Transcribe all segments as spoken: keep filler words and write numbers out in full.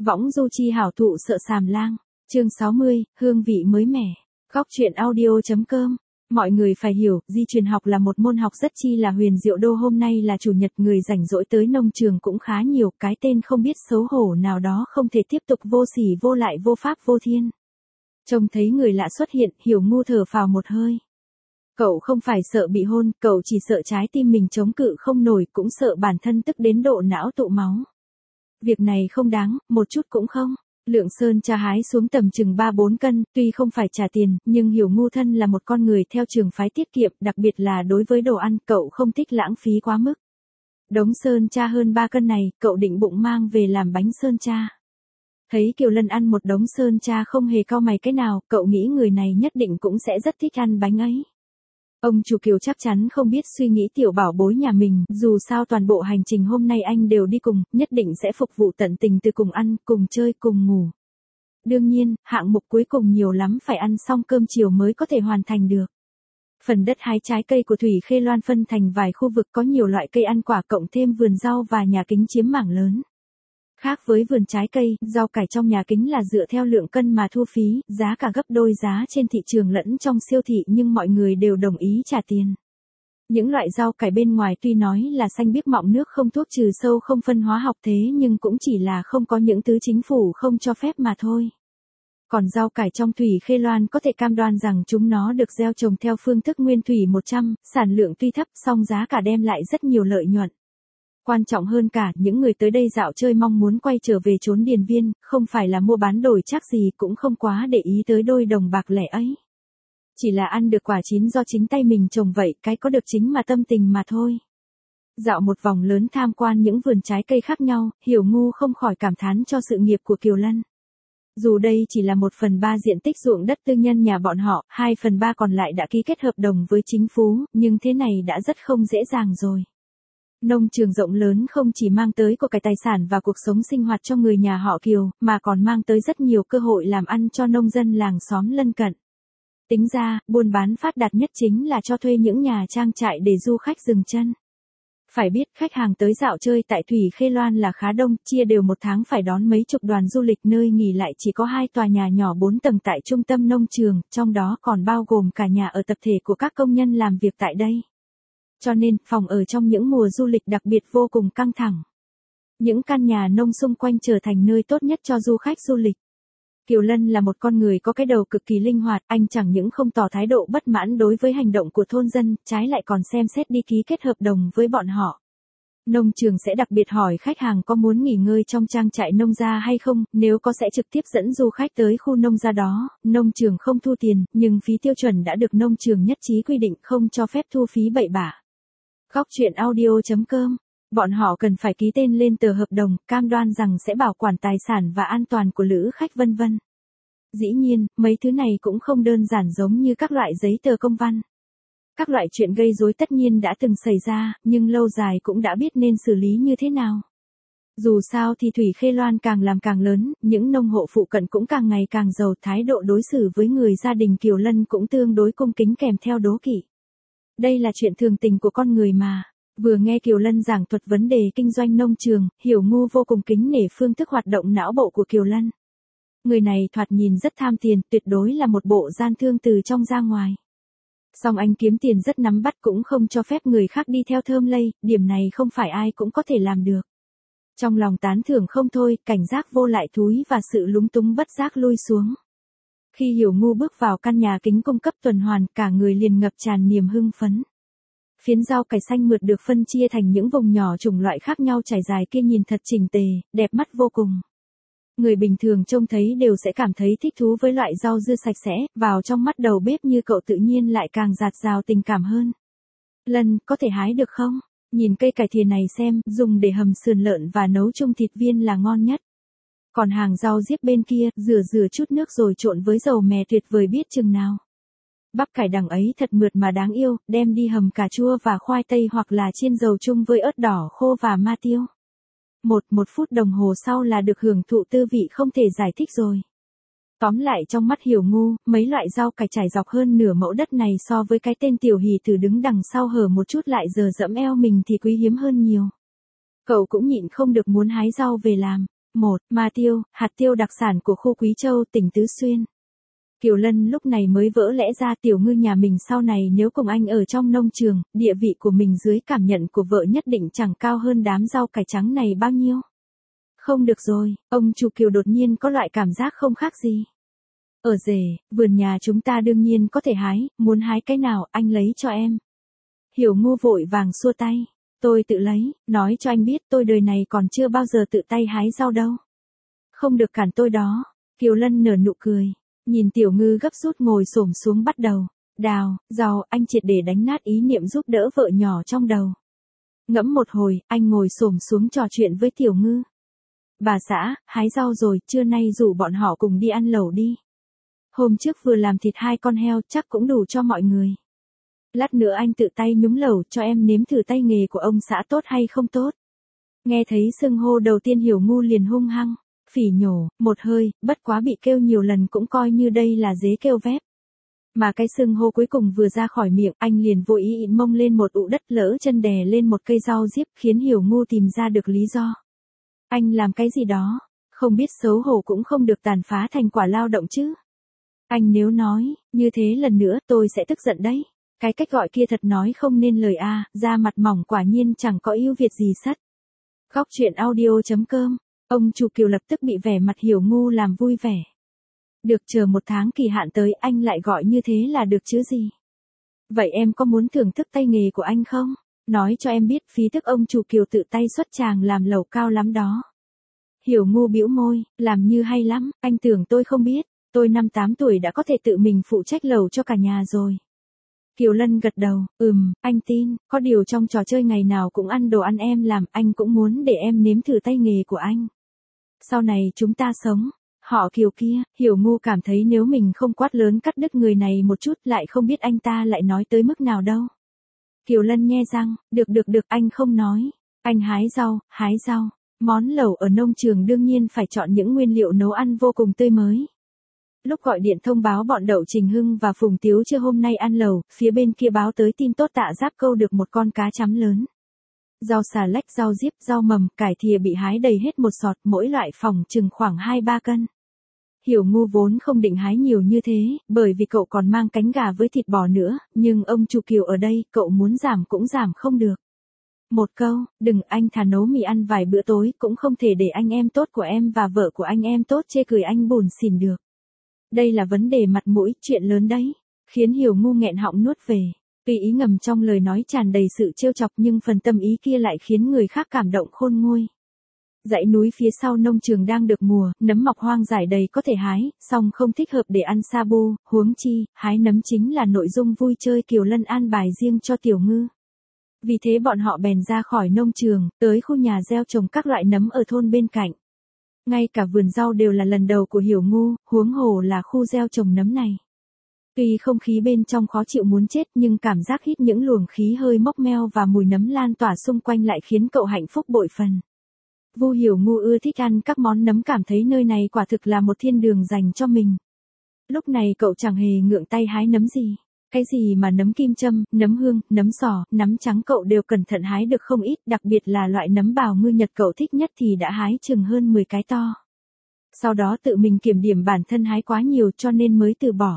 Võng du chi hảo thụ sợ sàm lang. Chương sáu mươi, hương vị mới mẻ. Góc truyện audio.com. Mọi người phải hiểu, di truyền học là một môn học rất chi là huyền diệu. Đô hôm nay là chủ nhật, người rảnh rỗi tới nông trường cũng khá nhiều, cái tên không biết xấu hổ nào đó không thể tiếp tục vô sỉ vô lại vô pháp vô thiên. Trông thấy người lạ xuất hiện, Hiểu Ngu thở phào một hơi. Cậu không phải sợ bị hôn, cậu chỉ sợ trái tim mình chống cự không nổi, cũng sợ bản thân tức đến độ não tụ máu. Việc này không đáng, một chút cũng không. Lượng sơn cha hái xuống tầm chừng ba bốn cân, tuy không phải trả tiền, nhưng Hiểu Ngu thân là một con người theo trường phái tiết kiệm, đặc biệt là đối với đồ ăn, cậu không thích lãng phí quá mức. Đống sơn cha hơn ba cân này, cậu định bụng mang về làm bánh sơn cha. Thấy Kiều Lân ăn một đống sơn cha không hề cau mày cái nào, cậu nghĩ người này nhất định cũng sẽ rất thích ăn bánh ấy. Ông chủ Kiều chắc chắn không biết suy nghĩ tiểu bảo bối nhà mình, dù sao toàn bộ hành trình hôm nay anh đều đi cùng, nhất định sẽ phục vụ tận tình từ cùng ăn, cùng chơi, cùng ngủ. Đương nhiên, hạng mục cuối cùng nhiều lắm phải ăn xong cơm chiều mới có thể hoàn thành được. Phần đất hái trái cây của Thủy Khê Loan phân thành vài khu vực có nhiều loại cây ăn quả cộng thêm vườn rau và nhà kính chiếm mảng lớn. Khác với vườn trái cây, rau cải trong nhà kính là dựa theo lượng cân mà thu phí, giá cả gấp đôi giá trên thị trường lẫn trong siêu thị nhưng mọi người đều đồng ý trả tiền. Những loại rau cải bên ngoài tuy nói là xanh biếc mọng nước không thuốc trừ sâu không phân hóa học thế nhưng cũng chỉ là không có những thứ chính phủ không cho phép mà thôi. Còn rau cải trong Thủy Khê Loan có thể cam đoan rằng chúng nó được gieo trồng theo phương thức nguyên thủy một trăm, sản lượng tuy thấp song giá cả đem lại rất nhiều lợi nhuận. Quan trọng hơn cả, những người tới đây dạo chơi mong muốn quay trở về chốn điền viên, không phải là mua bán đổi chắc gì cũng không quá để ý tới đôi đồng bạc lẻ ấy. Chỉ là ăn được quả chín do chính tay mình trồng vậy, cái có được chính mà tâm tình mà thôi. Dạo một vòng lớn tham quan những vườn trái cây khác nhau, Hiểu Ngu không khỏi cảm thán cho sự nghiệp của Kiều Lân. Dù đây chỉ là một phần ba diện tích ruộng đất tư nhân nhà bọn họ, hai phần ba còn lại đã ký kết hợp đồng với chính phủ, nhưng thế này đã rất không dễ dàng rồi. Nông trường rộng lớn không chỉ mang tới của cải tài sản và cuộc sống sinh hoạt cho người nhà họ Kiều, mà còn mang tới rất nhiều cơ hội làm ăn cho nông dân làng xóm lân cận. Tính ra, buôn bán phát đạt nhất chính là cho thuê những nhà trang trại để du khách dừng chân. Phải biết khách hàng tới dạo chơi tại Thủy Khê Loan là khá đông, chia đều một tháng phải đón mấy chục đoàn du lịch, nơi nghỉ lại chỉ có hai tòa nhà nhỏ bốn tầng tại trung tâm nông trường, trong đó còn bao gồm cả nhà ở tập thể của các công nhân làm việc tại đây. Cho nên, phòng ở trong những mùa du lịch đặc biệt vô cùng căng thẳng. Những căn nhà nông xung quanh trở thành nơi tốt nhất cho du khách du lịch. Kiều Lân là một con người có cái đầu cực kỳ linh hoạt, anh chẳng những không tỏ thái độ bất mãn đối với hành động của thôn dân, trái lại còn xem xét đi ký kết hợp đồng với bọn họ. Nông trường sẽ đặc biệt hỏi khách hàng có muốn nghỉ ngơi trong trang trại nông gia hay không, nếu có sẽ trực tiếp dẫn du khách tới khu nông gia đó, nông trường không thu tiền, nhưng phí tiêu chuẩn đã được nông trường nhất trí quy định không cho phép thu phí bậy bạ. Góc truyện audio.com. Bọn họ cần phải ký tên lên tờ hợp đồng, cam đoan rằng sẽ bảo quản tài sản và an toàn của lữ khách vân vân. Dĩ nhiên, mấy thứ này cũng không đơn giản giống như các loại giấy tờ công văn. Các loại chuyện gây rối tất nhiên đã từng xảy ra, nhưng lâu dài cũng đã biết nên xử lý như thế nào. Dù sao thì Thủy Khê Loan càng làm càng lớn, những nông hộ phụ cận cũng càng ngày càng giàu, thái độ đối xử với người gia đình Kiều Lân cũng tương đối cung kính kèm theo đố kỵ. Đây là chuyện thường tình của con người mà. Vừa nghe Kiều Lân giảng thuật vấn đề kinh doanh nông trường, Hiểu Ngu vô cùng kính nể phương thức hoạt động não bộ của Kiều Lân. Người này thoạt nhìn rất tham tiền, tuyệt đối là một bộ gian thương từ trong ra ngoài. Song anh kiếm tiền rất nắm bắt cũng không cho phép người khác đi theo thơm lây, điểm này không phải ai cũng có thể làm được. Trong lòng tán thưởng không thôi, cảnh giác vô lại thúi và sự lúng túng bất giác lui xuống. Khi Hiểu Ngu bước vào căn nhà kính cung cấp tuần hoàn, cả người liền ngập tràn niềm hưng phấn. Phiến rau cải xanh mượt được phân chia thành những vùng nhỏ chủng loại khác nhau trải dài kia nhìn thật chỉnh tề, đẹp mắt vô cùng. Người bình thường trông thấy đều sẽ cảm thấy thích thú với loại rau dưa sạch sẽ, vào trong mắt đầu bếp như cậu tự nhiên lại càng dạt dào tình cảm hơn. Lân, có thể hái được không? Nhìn cây cải thìa này xem, dùng để hầm sườn lợn và nấu chung thịt viên là ngon nhất. Còn hàng rau diếp bên kia, rửa rửa chút nước rồi trộn với dầu mè tuyệt vời biết chừng nào. Bắp cải đằng ấy thật mượt mà đáng yêu, đem đi hầm cà chua và khoai tây hoặc là chiên dầu chung với ớt đỏ khô và ma tiêu. Một, một phút đồng hồ sau là được hưởng thụ tư vị không thể giải thích rồi. Tóm lại trong mắt Hiểu Ngu, mấy loại rau cải trải dọc hơn nửa mẫu đất này so với cái tên tiểu hỷ tử đứng đằng sau hở một chút lại giờ dẫm eo mình thì quý hiếm hơn nhiều. Cậu cũng nhịn không được muốn hái rau về làm. một. Ma tiêu, hạt tiêu đặc sản của khu Quý Châu, tỉnh Tứ Xuyên. Kiều Lân lúc này mới vỡ lẽ ra Tiểu Ngư nhà mình sau này nếu cùng anh ở trong nông trường, địa vị của mình dưới cảm nhận của vợ nhất định chẳng cao hơn đám rau cải trắng này bao nhiêu. Không được rồi, ông chủ Kiều đột nhiên có loại cảm giác không khác gì. Ở rể, vườn nhà chúng ta đương nhiên có thể hái, muốn hái cái nào anh lấy cho em. Hiểu Ngu vội vàng xua tay. Tôi tự lấy, nói cho anh biết tôi đời này còn chưa bao giờ tự tay hái rau đâu. Không được cản tôi đó. Kiều Lân nở nụ cười. Nhìn Tiểu Ngư gấp rút ngồi xổm xuống bắt đầu. Đào, rau, anh triệt để đánh nát ý niệm giúp đỡ vợ nhỏ trong đầu. Ngẫm một hồi, anh ngồi xổm xuống trò chuyện với Tiểu Ngư. Bà xã, hái rau rồi, trưa nay rủ bọn họ cùng đi ăn lẩu đi. Hôm trước vừa làm thịt hai con heo, chắc cũng đủ cho mọi người. Lát nữa anh tự tay nhúng lẩu cho em nếm thử tay nghề của ông xã tốt hay không tốt. Nghe thấy xưng hô đầu tiên Hiểu Ngu liền hung hăng, phỉ nhổ, một hơi, bất quá bị kêu nhiều lần cũng coi như đây là dế kêu vép. Mà cái xưng hô cuối cùng vừa ra khỏi miệng, anh liền vô ý ịn mông lên một ụ đất lỡ chân đè lên một cây rau diếp, khiến Hiểu Ngu tìm ra được lý do. Anh làm cái gì đó, không biết xấu hổ cũng không được tàn phá thành quả lao động chứ. Anh nếu nói, như thế lần nữa tôi sẽ tức giận đấy. Cái cách gọi kia thật nói không nên lời a, à, da mặt mỏng quả nhiên chẳng có ưu việt gì sắt. Góc truyện audio chấm com, ông chủ Kiều lập tức bị vẻ mặt Hiểu Ngu làm vui vẻ. Được, chờ một tháng kỳ hạn tới anh lại gọi như thế là được chứ gì. Vậy em có muốn thưởng thức tay nghề của anh không? Nói cho em biết phí thức ông chủ Kiều tự tay xuất tràng làm lẩu cao lắm đó. Hiểu Ngu bĩu môi, làm như hay lắm, anh tưởng tôi không biết, tôi năm tám tuổi đã có thể tự mình phụ trách lẩu cho cả nhà rồi. Kiều Lân gật đầu, ừm, anh tin, có điều trong trò chơi ngày nào cũng ăn đồ ăn em làm, anh cũng muốn để em nếm thử tay nghề của anh. Sau này chúng ta sống, họ Kiều kia, Hiểu Ngu cảm thấy nếu mình không quát lớn cắt đứt người này một chút lại không biết anh ta lại nói tới mức nào đâu. Kiều Lân nhe răng, được được được, anh không nói, anh hái rau, hái rau, món lẩu ở nông trường đương nhiên phải chọn những nguyên liệu nấu ăn vô cùng tươi mới. Lúc gọi điện thông báo bọn Đậu Trình Hưng và Phùng Tiếu chưa hôm nay ăn lẩu, phía bên kia báo tới tin tốt Tạ Giáp câu được một con cá chấm lớn. Rau xà lách, rau diếp, rau mầm, cải thìa bị hái đầy hết một sọt, mỗi loại phòng chừng khoảng hai ba cân. Hiểu Ngu vốn không định hái nhiều như thế, bởi vì cậu còn mang cánh gà với thịt bò nữa, nhưng ông chủ Kiều ở đây, cậu muốn giảm cũng giảm không được. Một câu, đừng, anh thà nấu mì ăn vài bữa tối, cũng không thể để anh em tốt của em và vợ của anh em tốt chê cười anh bủn xỉn được. Đây là vấn đề mặt mũi, chuyện lớn đấy, khiến Hiểu Ngu nghẹn họng nuốt về. Tuy ý ngầm trong lời nói tràn đầy sự trêu chọc nhưng phần tâm ý kia lại khiến người khác cảm động khôn nguôi. Dãy núi phía sau nông trường đang được mùa, nấm mọc hoang dại đầy có thể hái, song không thích hợp để ăn sa bu, huống chi, hái nấm chính là nội dung vui chơi Kiều Lân an bài riêng cho Tiểu Ngư. Vì thế bọn họ bèn ra khỏi nông trường, tới khu nhà gieo trồng các loại nấm ở thôn bên cạnh. Ngay cả vườn rau đều là lần đầu của Hiểu Ngu, huống hồ là khu gieo trồng nấm này. Tuy không khí bên trong khó chịu muốn chết nhưng cảm giác hít những luồng khí hơi mốc meo và mùi nấm lan tỏa xung quanh lại khiến cậu hạnh phúc bội phần. Vu Hiểu Ngu ưa thích ăn các món nấm, cảm thấy nơi này quả thực là một thiên đường dành cho mình. Lúc này cậu chẳng hề ngượng tay hái nấm gì. Cái gì mà nấm kim châm, nấm hương, nấm sò, nấm trắng cậu đều cẩn thận hái được không ít, đặc biệt là loại nấm bào ngư Nhật cậu thích nhất thì đã hái chừng hơn mười cái to. Sau đó tự mình kiểm điểm bản thân hái quá nhiều cho nên mới từ bỏ.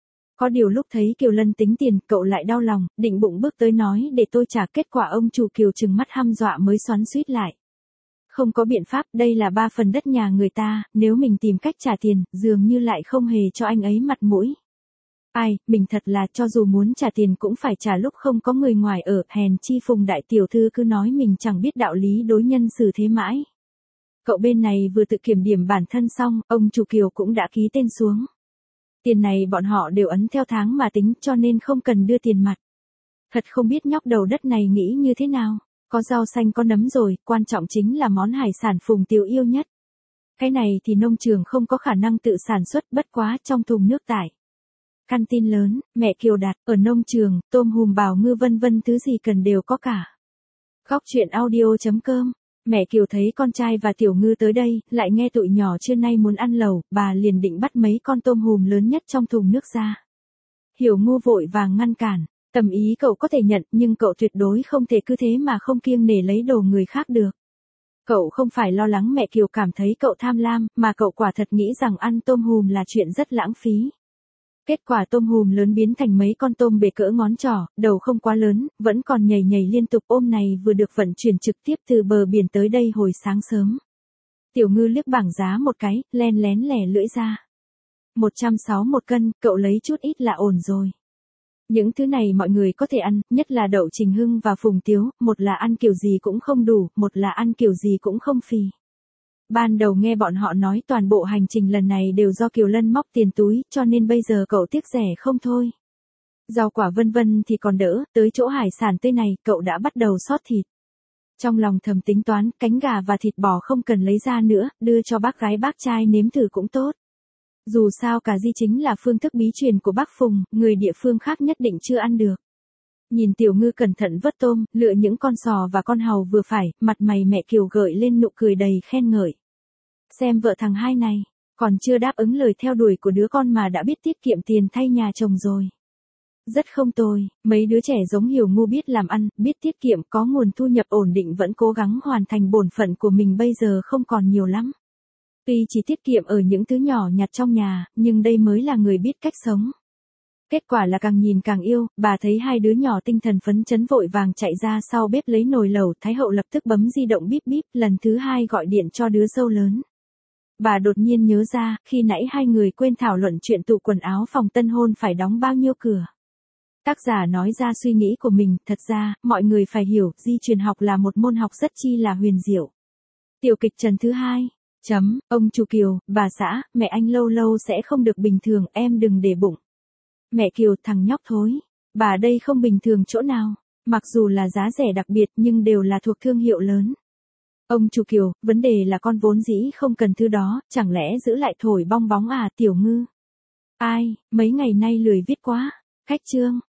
Có điều lúc thấy Kiều Lân tính tiền, cậu lại đau lòng, định bụng bước tới nói để tôi trả, kết quả ông chủ Kiều trừng mắt hăm dọa mới xoắn xuýt lại. Không có biện pháp, đây là ba phần đất nhà người ta, nếu mình tìm cách trả tiền, dường như lại không hề cho anh ấy mặt mũi. Ai, mình thật là cho dù muốn trả tiền cũng phải trả lúc không có người ngoài ở, hèn chi Phùng đại tiểu thư cứ nói mình chẳng biết đạo lý đối nhân xử thế mãi. Cậu bên này vừa tự kiểm điểm bản thân xong, ông chủ Kiều cũng đã ký tên xuống. Tiền này bọn họ đều ấn theo tháng mà tính cho nên không cần đưa tiền mặt. Thật không biết nhóc đầu đất này nghĩ như thế nào, có rau xanh có nấm rồi, quan trọng chính là món hải sản Phùng Tiếu yêu nhất. Cái này thì nông trường không có khả năng tự sản xuất, bất quá trong thùng nước tải. Căn tin lớn, mẹ Kiều đặt, ở nông trường, tôm hùm bào ngư vân vân thứ gì cần đều có cả. Góc truyện audio chấm com, mẹ Kiều thấy con trai và Tiểu Ngư tới đây, lại nghe tụi nhỏ trưa nay muốn ăn lẩu, bà liền định bắt mấy con tôm hùm lớn nhất trong thùng nước ra. Hiểu Ngu vội vàng ngăn cản, tầm ý cậu có thể nhận nhưng cậu tuyệt đối không thể cứ thế mà không kiêng nể lấy đồ người khác được. Cậu không phải lo lắng mẹ Kiều cảm thấy cậu tham lam, mà cậu quả thật nghĩ rằng ăn tôm hùm là chuyện rất lãng phí. Kết quả tôm hùm lớn biến thành mấy con tôm bề cỡ ngón trỏ, đầu không quá lớn, vẫn còn nhảy nhảy liên tục. Ôm này vừa được vận chuyển trực tiếp từ bờ biển tới đây hồi sáng sớm. Tiểu Ngư liếc bảng giá một cái, len lén lẻ lưỡi ra. một trăm sáu mươi một cân, cậu lấy chút ít là ổn rồi. Những thứ này mọi người có thể ăn, nhất là Đậu Trình Hưng và Phùng Tiếu, một là ăn kiểu gì cũng không đủ, một là ăn kiểu gì cũng không phì. Ban đầu nghe bọn họ nói toàn bộ hành trình lần này đều do Kiều Lân móc tiền túi, cho nên bây giờ cậu tiếc rẻ không thôi. Rau quả vân vân thì còn đỡ, tới chỗ hải sản tươi này, cậu đã bắt đầu xót thịt. Trong lòng thầm tính toán, cánh gà và thịt bò không cần lấy ra nữa, đưa cho bác gái bác trai nếm thử cũng tốt. Dù sao cà ri chính là phương thức bí truyền của bác Phùng, người địa phương khác nhất định chưa ăn được. Nhìn Tiểu Ngư cẩn thận vớt tôm, lựa những con sò và con hàu vừa phải, mặt mày mẹ Kiều gợi lên nụ cười đầy khen ngợi. Xem vợ thằng hai này, còn chưa đáp ứng lời theo đuổi của đứa con mà đã biết tiết kiệm tiền thay nhà chồng rồi. Rất không tồi, mấy đứa trẻ giống Hiểu Ngu biết làm ăn, biết tiết kiệm, có nguồn thu nhập ổn định vẫn cố gắng hoàn thành bổn phận của mình bây giờ không còn nhiều lắm. Tuy chỉ tiết kiệm ở những thứ nhỏ nhặt trong nhà, nhưng đây mới là người biết cách sống. Kết quả là càng nhìn càng yêu, bà thấy hai đứa nhỏ tinh thần phấn chấn vội vàng chạy ra sau bếp lấy nồi lẩu, Thái Hậu lập tức bấm di động bíp bíp, lần thứ hai gọi điện cho đứa dâu lớn. Bà đột nhiên nhớ ra, khi nãy hai người quên thảo luận chuyện tủ quần áo phòng tân hôn phải đóng bao nhiêu cửa. Tác giả nói ra suy nghĩ của mình, thật ra, mọi người phải hiểu, di truyền học là một môn học rất chi là huyền diệu. Tiểu kịch Trần thứ hai. Chấm, ông chủ Kiều, bà xã, mẹ anh lâu lâu sẽ không được bình thường, em đừng để bụng. Mẹ Kiều, thằng nhóc thối. Bà đây không bình thường chỗ nào. Mặc dù là giá rẻ đặc biệt nhưng đều là thuộc thương hiệu lớn. Ông chủ Kiều, vấn đề là con vốn dĩ không cần thứ đó, chẳng lẽ giữ lại thổi bong bóng à Tiểu Ngư? Ai, mấy ngày nay lười viết quá. Khách chương.